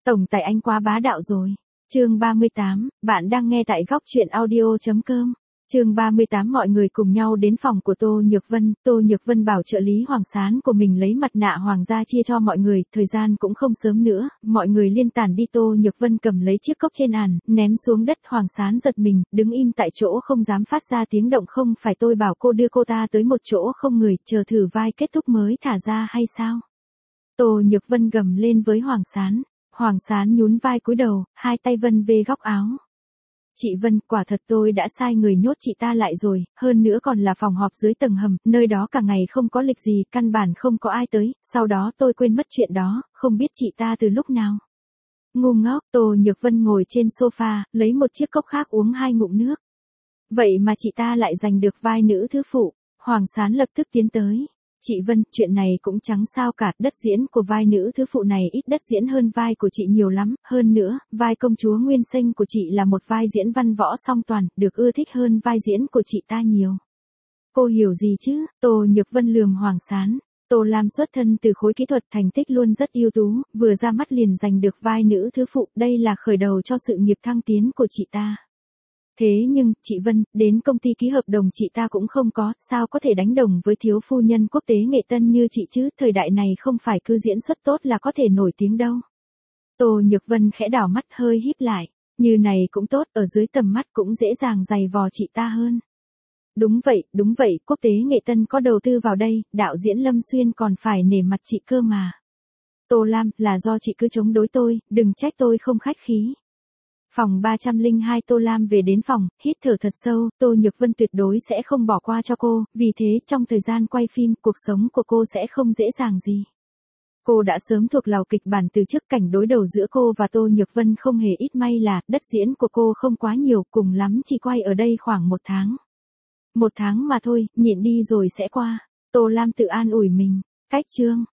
Tổng tài anh quá bá đạo rồi. Chương 38, bạn đang nghe tại góc truyện audio.com. Chương 38 mọi người cùng nhau đến phòng của Tô Nhược Vân bảo trợ lý Hoàng Sán của mình lấy mặt nạ hoàng gia chia cho mọi người, thời gian cũng không sớm nữa, mọi người liên tản đi. Tô Nhược Vân cầm lấy chiếc cốc trên bàn, ném xuống đất. Hoàng Sán giật mình, đứng im tại chỗ không dám phát ra tiếng động. Không phải tôi bảo cô đưa cô ta tới một chỗ không người, chờ thử vai kết thúc mới thả ra hay sao? Tô Nhược Vân gầm lên với Hoàng Sán. Hoàng Sán nhún vai cúi đầu, hai tay vân về góc áo. Chị Vân, quả thật tôi đã sai người nhốt chị ta lại rồi, hơn nữa còn là phòng họp dưới tầng hầm, nơi đó cả ngày không có lịch gì, căn bản không có ai tới, sau đó tôi quên mất chuyện đó, không biết chị ta từ lúc nào. Ngu ngốc. Tô Nhược Vân ngồi trên sofa, lấy một chiếc cốc khác uống hai ngụm nước. Vậy mà chị ta lại giành được vai nữ thứ phụ. Hoàng Sán lập tức tiến tới. Chị Vân, chuyện này cũng chẳng sao cả, đất diễn của vai nữ thứ phụ này ít đất diễn hơn vai của chị nhiều lắm, hơn nữa, vai công chúa Nguyên Sinh của chị là một vai diễn văn võ song toàn, được ưa thích hơn vai diễn của chị ta nhiều. Cô hiểu gì chứ? Tô Nhược Vân lườm Hoàng Sán. Tô Lam xuất thân từ khối kỹ thuật, thành tích luôn rất ưu tú, vừa ra mắt liền giành được vai nữ thứ phụ, đây là khởi đầu cho sự nghiệp thăng tiến của chị ta. Thế nhưng, chị Vân, đến công ty ký hợp đồng chị ta cũng không có, sao có thể đánh đồng với thiếu phu nhân quốc tế nghệ tân như chị chứ, thời đại này không phải cứ diễn xuất tốt là có thể nổi tiếng đâu. Tô Nhược Vân khẽ đảo mắt hơi híp lại, như này cũng tốt, ở dưới tầm mắt cũng dễ dàng giày vò chị ta hơn. Đúng vậy, quốc tế nghệ tân có đầu tư vào đây, đạo diễn Lâm Xuyên còn phải nể mặt chị cơ mà. Tô Lam, là do chị cứ chống đối tôi, đừng trách tôi không khách khí. Phòng 302. Tô Lam về đến phòng, hít thở thật sâu, Tô Nhược Vân tuyệt đối sẽ không bỏ qua cho cô, vì thế trong thời gian quay phim, cuộc sống của cô sẽ không dễ dàng gì. Cô đã sớm thuộc lào kịch bản từ trước, cảnh đối đầu giữa cô và Tô Nhược Vân không hề ít, may là đất diễn của cô không quá nhiều, cùng lắm chỉ quay ở đây khoảng 1 tháng. 1 tháng mà thôi, nhịn đi rồi sẽ qua. Tô Lam tự an ủi mình. Cách chương